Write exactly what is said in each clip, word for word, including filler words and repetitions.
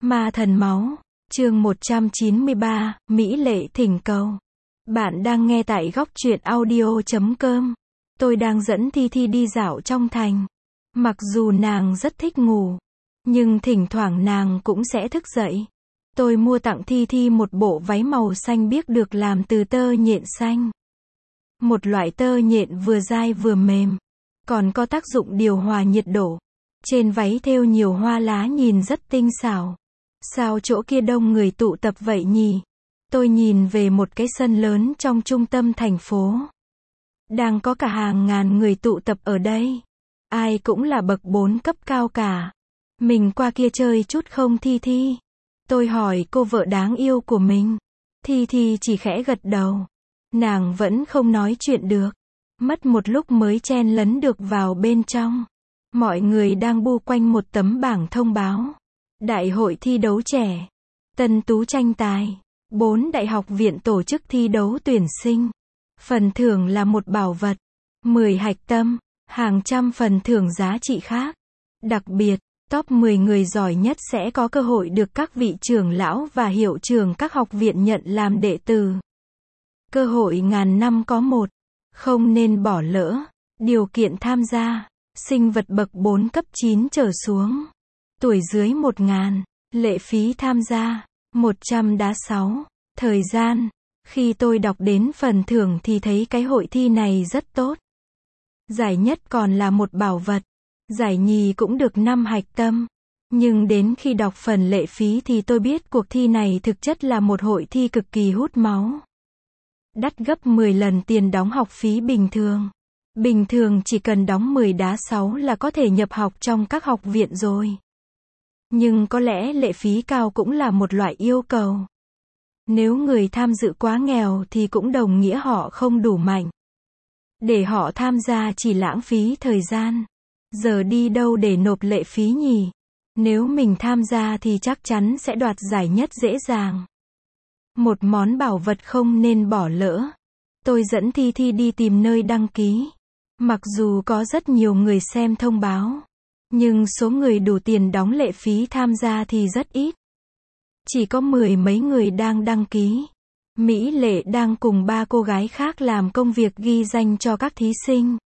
Ma thần máu, chương một trăm chín mươi ba, Mỹ Lệ thỉnh cầu. Bạn đang nghe tại góc truyện audio chấm com. Tôi đang dẫn Thi Thi đi dạo trong thành. Mặc dù nàng rất thích ngủ, nhưng thỉnh thoảng nàng cũng sẽ thức dậy. Tôi mua tặng Thi Thi một bộ váy màu xanh biếc được làm từ tơ nhện xanh. Một loại tơ nhện vừa dai vừa mềm, còn có tác dụng điều hòa nhiệt độ. Trên váy thêu nhiều hoa lá nhìn rất tinh xảo. Sao chỗ kia đông người tụ tập vậy nhỉ? Tôi nhìn về một cái sân lớn trong trung tâm thành phố. Đang có cả hàng ngàn người tụ tập ở đây. Ai cũng là bậc bốn cấp cao cả. Mình qua kia chơi chút không Thi Thi? Tôi hỏi cô vợ đáng yêu của mình. Thi Thi chỉ khẽ gật đầu. Nàng vẫn không nói chuyện được. Mất một lúc mới chen lấn được vào bên trong. Mọi người đang bu quanh một tấm bảng thông báo. Đại hội thi đấu trẻ. Tân tú tranh tài. Bốn đại học viện tổ chức thi đấu tuyển sinh. Phần thưởng là một bảo vật. mười hạch tâm. Hàng trăm phần thưởng giá trị khác. Đặc biệt, top mười người giỏi nhất sẽ có cơ hội được các vị trưởng lão và hiệu trưởng các học viện nhận làm đệ tử. Cơ hội ngàn năm có một. Không nên bỏ lỡ. Điều kiện tham gia. Sinh vật bậc bốn cấp chín trở xuống. Tuổi dưới một ngàn. Lệ phí tham gia. một trăm đá sáu. Thời gian. Khi tôi đọc đến phần thưởng thì thấy cái hội thi này rất tốt. Giải nhất còn là một bảo vật. Giải nhì cũng được năm hạch tâm. Nhưng đến khi đọc phần lệ phí thì tôi biết cuộc thi này thực chất là một hội thi cực kỳ hút máu. Đắt gấp mười lần tiền đóng học phí bình thường. Bình thường chỉ cần đóng mười đá sáu là có thể nhập học trong các học viện rồi. Nhưng có lẽ lệ phí cao cũng là một loại yêu cầu. Nếu người tham dự quá nghèo thì cũng đồng nghĩa họ không đủ mạnh. Để họ tham gia chỉ lãng phí thời gian. Giờ đi đâu để nộp lệ phí nhỉ? Nếu mình tham gia thì chắc chắn sẽ đoạt giải nhất dễ dàng. Một món bảo vật không nên bỏ lỡ. Tôi dẫn Thi Thi đi tìm nơi đăng ký. Mặc dù có rất nhiều người xem thông báo, nhưng số người đủ tiền đóng lệ phí tham gia thì rất ít. Chỉ có mười mấy người đang đăng ký. Mỹ Lệ đang cùng ba cô gái khác làm công việc ghi danh cho các thí sinh.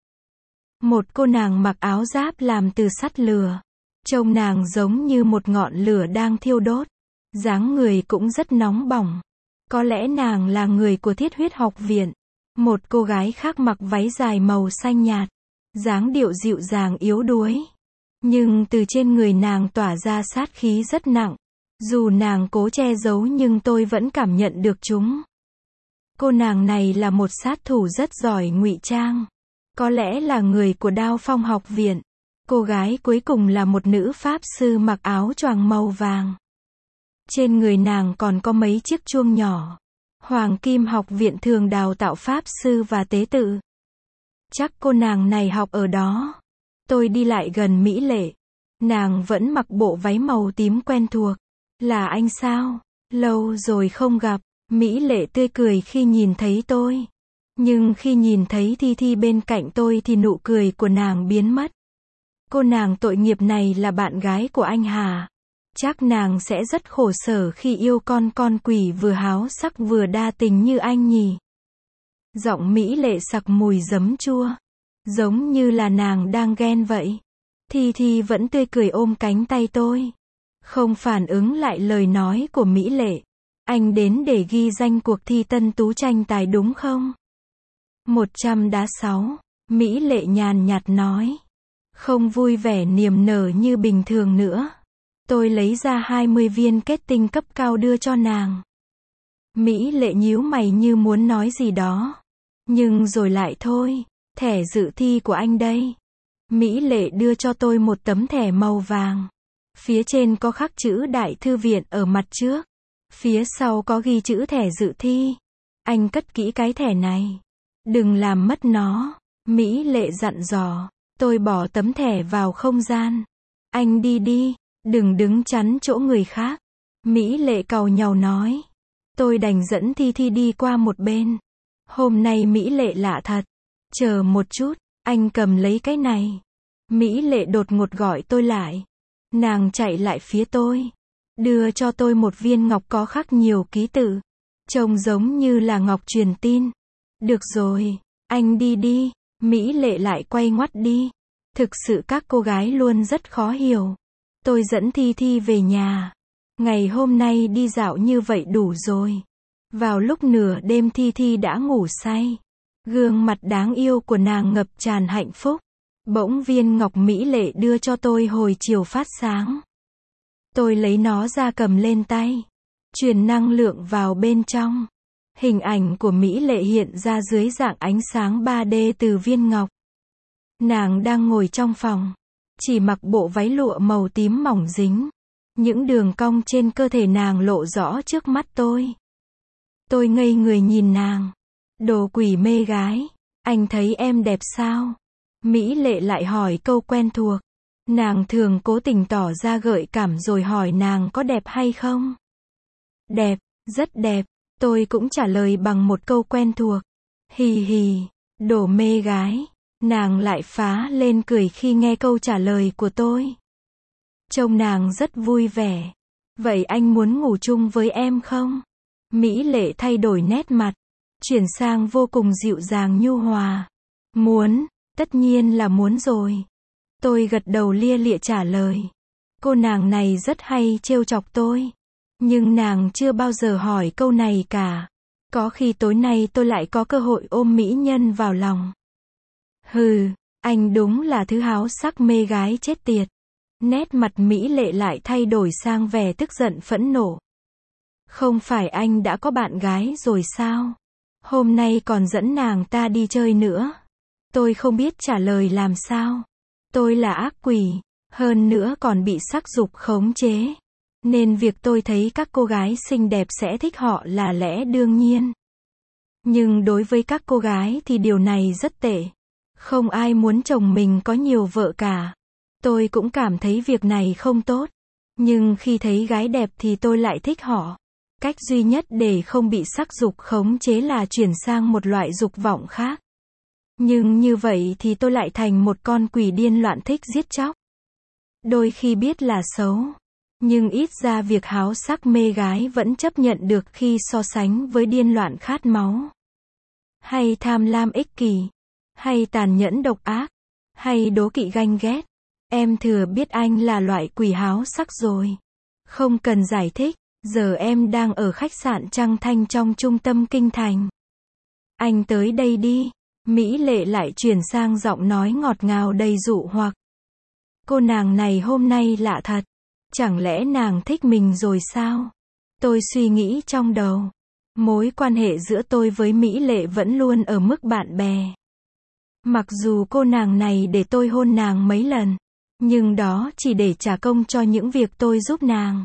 Một cô nàng mặc áo giáp làm từ sắt lửa. Trông nàng giống như một ngọn lửa đang thiêu đốt. Dáng người cũng rất nóng bỏng. Có lẽ nàng là người của Thiết Huyết học viện. Một cô gái khác mặc váy dài màu xanh nhạt. Dáng điệu dịu dàng yếu đuối. Nhưng từ trên người nàng tỏa ra sát khí rất nặng. Dù nàng cố che giấu nhưng tôi vẫn cảm nhận được chúng. Cô nàng này là một sát thủ rất giỏi ngụy trang. Có lẽ là người của Đao Phong học viện. Cô gái cuối cùng là một nữ pháp sư mặc áo choàng màu vàng. Trên người nàng còn có mấy chiếc chuông nhỏ. Hoàng Kim học viện thường đào tạo pháp sư và tế tự. Chắc cô nàng này học ở đó. Tôi đi lại gần Mỹ Lệ. Nàng vẫn mặc bộ váy màu tím quen thuộc. Là anh sao? Lâu rồi không gặp. Mỹ Lệ tươi cười khi nhìn thấy tôi. Nhưng khi nhìn thấy Thi Thi bên cạnh tôi thì nụ cười của nàng biến mất. Cô nàng tội nghiệp này là bạn gái của anh Hà. Chắc nàng sẽ rất khổ sở khi yêu con con quỷ vừa háo sắc vừa đa tình như anh nhỉ. Giọng Mỹ Lệ sặc mùi giấm chua. Giống như là nàng đang ghen vậy. Thi Thi vẫn tươi cười ôm cánh tay tôi. Không phản ứng lại lời nói của Mỹ Lệ. Anh đến để ghi danh cuộc thi tân tú tranh tài đúng không? một trăm đá sáu. Mỹ Lệ nhàn nhạt nói. Không vui vẻ niềm nở như bình thường nữa. Tôi lấy ra hai mươi viên kết tinh cấp cao đưa cho nàng. Mỹ Lệ nhíu mày như muốn nói gì đó. Nhưng rồi lại thôi. Thẻ dự thi của anh đây. Mỹ Lệ đưa cho tôi một tấm thẻ màu vàng. Phía trên có khắc chữ Đại thư viện ở mặt trước. Phía sau có ghi chữ thẻ dự thi. Anh cất kỹ cái thẻ này. Đừng làm mất nó. Mỹ Lệ dặn dò. Tôi bỏ tấm thẻ vào không gian. Anh đi đi. Đừng đứng chắn chỗ người khác. Mỹ Lệ càu nhàu nói. Tôi đành dẫn Thi Thi đi qua một bên. Hôm nay Mỹ Lệ lạ thật. Chờ một chút. Anh cầm lấy cái này. Mỹ Lệ đột ngột gọi tôi lại. Nàng chạy lại phía tôi. đưa cho tôi một viên ngọc có khắc nhiều ký tự. Trông giống như là ngọc truyền tin. Được rồi, anh đi đi. Mỹ Lệ lại quay ngoắt đi. Thực sự các cô gái luôn rất khó hiểu. Tôi dẫn Thi Thi về nhà. Ngày hôm nay đi dạo như vậy đủ rồi. Vào lúc nửa đêm Thi Thi đã ngủ say. Gương mặt đáng yêu của nàng ngập tràn hạnh phúc. Bỗng viên ngọc Mỹ Lệ đưa cho tôi hồi chiều phát sáng. Tôi lấy nó ra cầm lên tay. Truyền năng lượng vào bên trong. Hình ảnh của Mỹ Lệ hiện ra dưới dạng ánh sáng ba D từ viên ngọc. Nàng đang ngồi trong phòng. Chỉ mặc bộ váy lụa màu tím mỏng dính. Những đường cong trên cơ thể nàng lộ rõ trước mắt tôi. Tôi ngây người nhìn nàng. Đồ quỷ mê gái. Anh thấy em đẹp sao? Mỹ Lệ lại hỏi câu quen thuộc. Nàng thường cố tình tỏ ra gợi cảm rồi hỏi nàng có đẹp hay không? Đẹp, rất đẹp. Tôi cũng trả lời bằng một câu quen thuộc. Hì hì, đồ mê gái. Nàng lại phá lên cười khi nghe câu trả lời của tôi. Trông nàng rất vui vẻ. Vậy anh muốn ngủ chung với em không? Mỹ Lệ thay đổi nét mặt. Chuyển sang vô cùng dịu dàng nhu hòa. Muốn, tất nhiên là muốn rồi. Tôi gật đầu lia lịa trả lời. Cô nàng này rất hay trêu chọc tôi. Nhưng nàng chưa bao giờ hỏi câu này cả. Có khi tối nay tôi lại có cơ hội ôm mỹ nhân vào lòng. Hừ, anh đúng là thứ háo sắc mê gái chết tiệt. Nét mặt Mỹ Lệ lại thay đổi sang vẻ tức giận phẫn nộ. Không phải anh đã có bạn gái rồi sao? Hôm nay còn dẫn nàng ta đi chơi nữa. Tôi không biết trả lời làm sao. Tôi là ác quỷ, hơn nữa còn bị sắc dục khống chế. Nên việc tôi thấy các cô gái xinh đẹp sẽ thích họ là lẽ đương nhiên. Nhưng đối với các cô gái thì điều này rất tệ. Không ai muốn chồng mình có nhiều vợ cả. Tôi cũng cảm thấy việc này không tốt. Nhưng khi thấy gái đẹp thì tôi lại thích họ. Cách duy nhất để không bị sắc dục khống chế là chuyển sang một loại dục vọng khác. Nhưng như vậy thì tôi lại thành một con quỷ điên loạn thích giết chóc. Đôi khi biết là xấu. Nhưng ít ra việc háo sắc mê gái vẫn chấp nhận được khi so sánh với điên loạn khát máu. Hay tham lam ích kỷ. Hay tàn nhẫn độc ác. Hay đố kỵ ganh ghét. Em thừa biết anh là loại quỷ háo sắc rồi. Không cần giải thích. Giờ em đang ở khách sạn Trăng Thanh trong trung tâm kinh thành. Anh tới đây đi. Mỹ Lệ lại chuyển sang giọng nói ngọt ngào đầy dụ hoặc. Cô nàng này hôm nay lạ thật. Chẳng lẽ nàng thích mình rồi sao? Tôi suy nghĩ trong đầu. Mối quan hệ giữa tôi với Mỹ Lệ vẫn luôn ở mức bạn bè. Mặc dù cô nàng này để tôi hôn nàng mấy lần. Nhưng đó chỉ để trả công cho những việc tôi giúp nàng.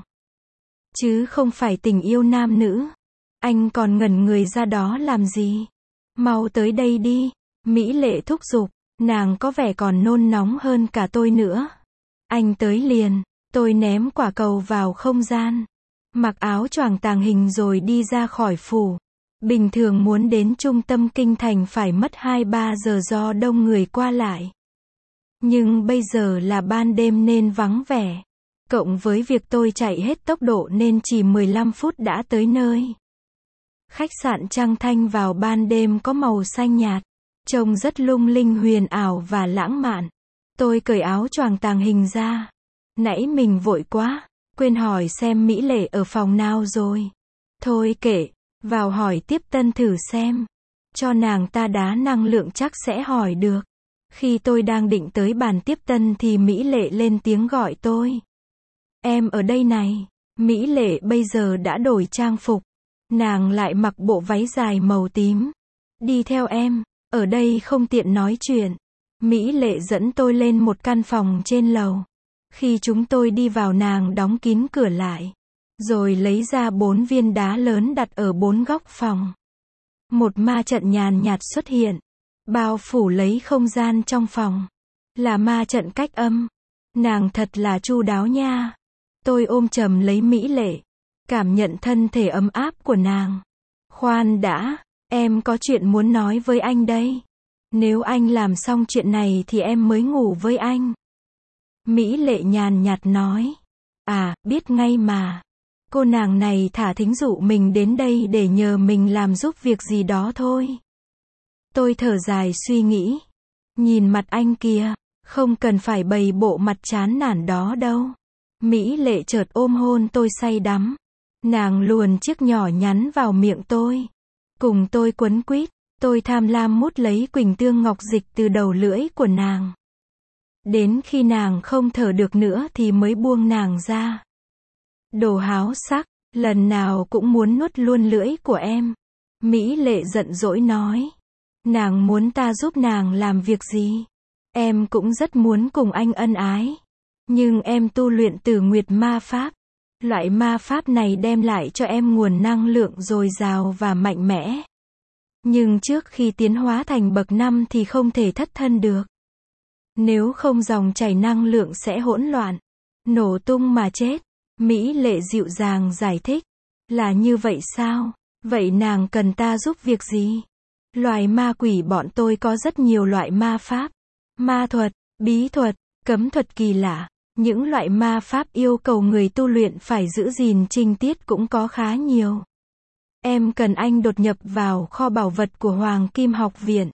Chứ không phải tình yêu nam nữ. Anh còn ngẩn người ra đó làm gì? Mau tới đây đi. Mỹ Lệ thúc giục. Nàng có vẻ còn nôn nóng hơn cả tôi nữa. Anh tới liền. Tôi ném quả cầu vào không gian. Mặc áo choàng tàng hình rồi đi ra khỏi phủ. Bình thường muốn đến trung tâm kinh thành phải mất hai ba giờ do đông người qua lại. Nhưng bây giờ là ban đêm nên vắng vẻ. Cộng với việc tôi chạy hết tốc độ nên chỉ mười lăm phút đã tới nơi. Khách sạn Trăng Thanh vào ban đêm có màu xanh nhạt. Trông rất lung linh huyền ảo và lãng mạn. Tôi cởi áo choàng tàng hình ra. Nãy mình vội quá. Quên hỏi xem Mỹ Lệ ở phòng nào rồi. Thôi kệ. Vào hỏi tiếp tân thử xem. Cho nàng ta đá năng lượng chắc sẽ hỏi được. Khi tôi đang định tới bàn tiếp tân thì Mỹ Lệ lên tiếng gọi tôi. Em ở đây này. Mỹ Lệ bây giờ đã đổi trang phục. Nàng lại mặc bộ váy dài màu tím. Đi theo em. Ở đây không tiện nói chuyện. Mỹ Lệ dẫn tôi lên một căn phòng trên lầu. Khi chúng tôi đi vào nàng đóng kín cửa lại. Rồi lấy ra bốn viên đá lớn đặt ở bốn góc phòng. Một ma trận nhàn nhạt xuất hiện. Bao phủ lấy không gian trong phòng. Là ma trận cách âm. Nàng thật là chu đáo nha. Tôi ôm chầm lấy Mỹ Lệ. Cảm nhận thân thể ấm áp của nàng. Khoan đã, em có chuyện muốn nói với anh đây. Nếu anh làm xong chuyện này thì em mới ngủ với anh. Mỹ Lệ nhàn nhạt nói. À, biết ngay mà. Cô nàng này thả thính dụ mình đến đây để nhờ mình làm giúp việc gì đó thôi. Tôi thở dài suy nghĩ. Nhìn mặt anh kia, không cần phải bày bộ mặt chán nản đó đâu. Mỹ Lệ chợt ôm hôn tôi say đắm. Nàng luồn chiếc nhỏ nhắn vào miệng tôi. Cùng tôi quấn quýt, tôi tham lam mút lấy quỳnh tương ngọc dịch từ đầu lưỡi của nàng. Đến khi nàng không thở được nữa thì mới buông nàng ra. Đồ háo sắc, lần nào cũng muốn nuốt luôn lưỡi của em. Mỹ Lệ giận dỗi nói. Nàng muốn ta giúp nàng làm việc gì? Em cũng rất muốn cùng anh ân ái. Nhưng em tu luyện Tử Nguyệt ma pháp. Loại ma pháp này đem lại cho em nguồn năng lượng dồi dào và mạnh mẽ. Nhưng trước khi tiến hóa thành bậc năm thì không thể thất thân được. Nếu không dòng chảy năng lượng sẽ hỗn loạn, nổ tung mà chết. Mỹ Lệ dịu dàng giải thích. Là như vậy sao? Vậy nàng cần ta giúp việc gì? Loài ma quỷ bọn tôi có rất nhiều loại ma pháp, ma thuật, bí thuật, cấm thuật kỳ lạ. Những loại ma pháp yêu cầu người tu luyện phải giữ gìn trinh tiết cũng có khá nhiều. Em cần anh đột nhập vào kho bảo vật của Hoàng Kim Học Viện.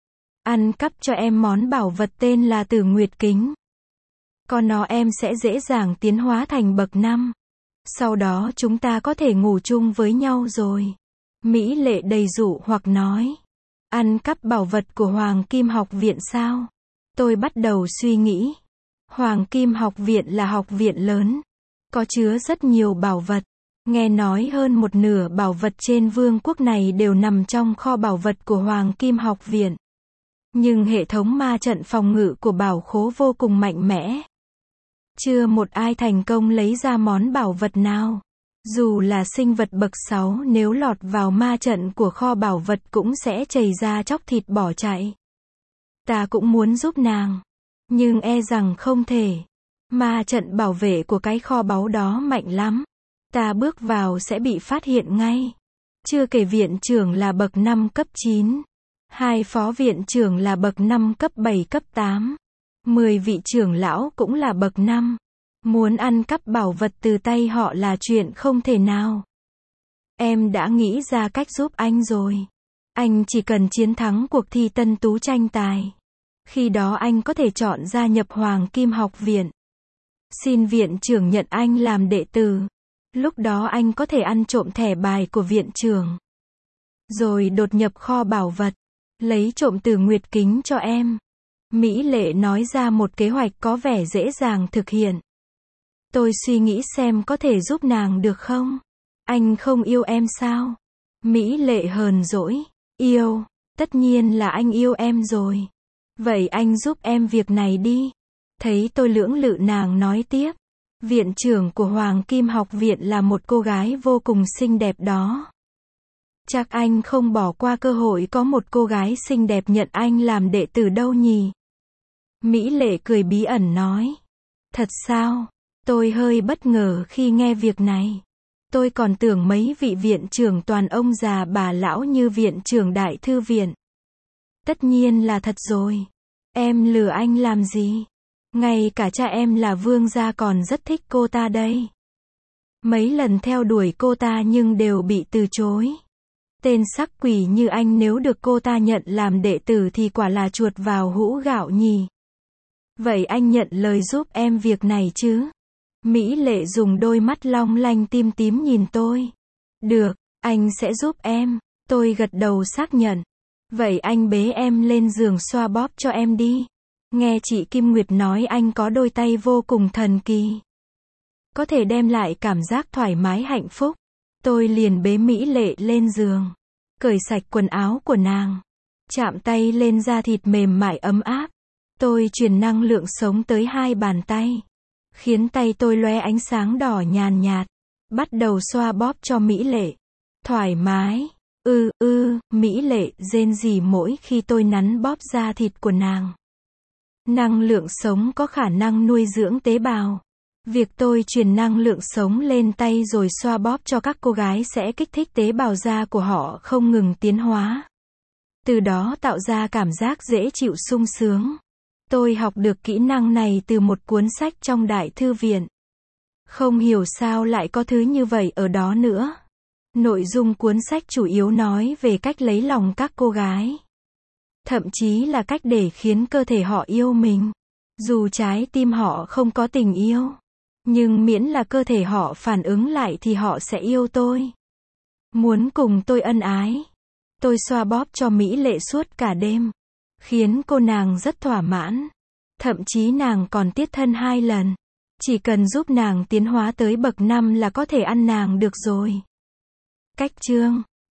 Ăn cắp cho em món bảo vật tên là Tử Nguyệt Kính. Có nó em sẽ dễ dàng tiến hóa thành bậc năm. Sau đó chúng ta có thể ngủ chung với nhau rồi. Mỹ Lệ đầy dụ hoặc nói. Ăn cắp bảo vật của Hoàng Kim Học Viện sao? Tôi bắt đầu suy nghĩ. Hoàng Kim Học Viện là học viện lớn. Có chứa rất nhiều bảo vật. Nghe nói hơn một nửa bảo vật trên vương quốc này đều nằm trong kho bảo vật của Hoàng Kim Học Viện. Nhưng hệ thống ma trận phòng ngự của bảo khố vô cùng mạnh mẽ. Chưa một ai thành công lấy ra món bảo vật nào. Dù là sinh vật bậc sáu nếu lọt vào ma trận của kho bảo vật cũng sẽ chảy ra chóc thịt bỏ chạy. Ta cũng muốn giúp nàng. Nhưng e rằng không thể. Ma trận bảo vệ của cái kho báu đó mạnh lắm. Ta bước vào sẽ bị phát hiện ngay. Chưa kể viện trưởng là bậc năm cấp chín. Hai phó viện trưởng là bậc năm cấp bảy cấp tám. Mười vị trưởng lão cũng là bậc năm. Muốn ăn cắp bảo vật từ tay họ là chuyện không thể nào. Em đã nghĩ ra cách giúp anh rồi. Anh chỉ cần chiến thắng cuộc thi tân tú tranh tài. Khi đó anh có thể chọn gia nhập Hoàng Kim Học Viện. Xin viện trưởng nhận anh làm đệ tử. Lúc đó anh có thể ăn trộm thẻ bài của viện trưởng. Rồi đột nhập kho bảo vật. Lấy trộm Tử Nguyệt Kính cho em. Mỹ Lệ nói ra một kế hoạch có vẻ dễ dàng thực hiện. Tôi suy nghĩ xem có thể giúp nàng được không? Anh không yêu em sao? Mỹ Lệ hờn dỗi. Yêu, tất nhiên là anh yêu em rồi. Vậy anh giúp em việc này đi. Thấy tôi lưỡng lự nàng nói tiếp. Viện trưởng của Hoàng Kim Học Viện là một cô gái vô cùng xinh đẹp đó. Chắc anh không bỏ qua cơ hội có một cô gái xinh đẹp nhận anh làm đệ tử đâu nhỉ? Mỹ Lệ cười bí ẩn nói. Thật sao? Tôi hơi bất ngờ khi nghe việc này. Tôi còn tưởng mấy vị viện trưởng toàn ông già bà lão như viện trưởng Đại Thư Viện. Tất nhiên là thật rồi. Em lừa anh làm gì? Ngay cả cha em là vương gia còn rất thích cô ta đây. Mấy lần theo đuổi cô ta nhưng đều bị từ chối. Tên sắc quỷ như anh nếu được cô ta nhận làm đệ tử thì quả là chuột vào hũ gạo nhỉ. Vậy anh nhận lời giúp em việc này chứ? Mỹ Lệ dùng đôi mắt long lanh tim tím nhìn tôi. Được, anh sẽ giúp em. Tôi gật đầu xác nhận. Vậy anh bế em lên giường xoa bóp cho em đi. Nghe chị Kim Nguyệt nói anh có đôi tay vô cùng thần kỳ. Có thể đem lại cảm giác thoải mái hạnh phúc. Tôi liền bế Mỹ Lệ lên giường. Cởi sạch quần áo của nàng. Chạm tay lên da thịt mềm mại ấm áp. Tôi truyền năng lượng sống tới hai bàn tay. Khiến tay tôi lóe ánh sáng đỏ nhàn nhạt. Bắt đầu xoa bóp cho Mỹ Lệ. Thoải mái. Ư, ư, Mỹ Lệ rên rỉ mỗi khi tôi nắn bóp da thịt của nàng. Năng lượng sống có khả năng nuôi dưỡng tế bào. Việc tôi truyền năng lượng sống lên tay rồi xoa bóp cho các cô gái sẽ kích thích tế bào da của họ không ngừng tiến hóa. Từ đó tạo ra cảm giác dễ chịu sung sướng. Tôi học được kỹ năng này từ một cuốn sách trong Đại Thư Viện. Không hiểu sao lại có thứ như vậy ở đó nữa. Nội dung cuốn sách chủ yếu nói về cách lấy lòng các cô gái. Thậm chí là cách để khiến cơ thể họ yêu mình. Dù trái tim họ không có tình yêu. Nhưng miễn là cơ thể họ phản ứng lại thì họ sẽ yêu tôi. Muốn cùng tôi ân ái. Tôi xoa bóp cho Mỹ Lệ suốt cả đêm. Khiến cô nàng rất thỏa mãn. Thậm chí nàng còn tiết thân hai lần. Chỉ cần giúp nàng tiến hóa tới bậc năm là có thể ăn nàng được rồi. Cách chương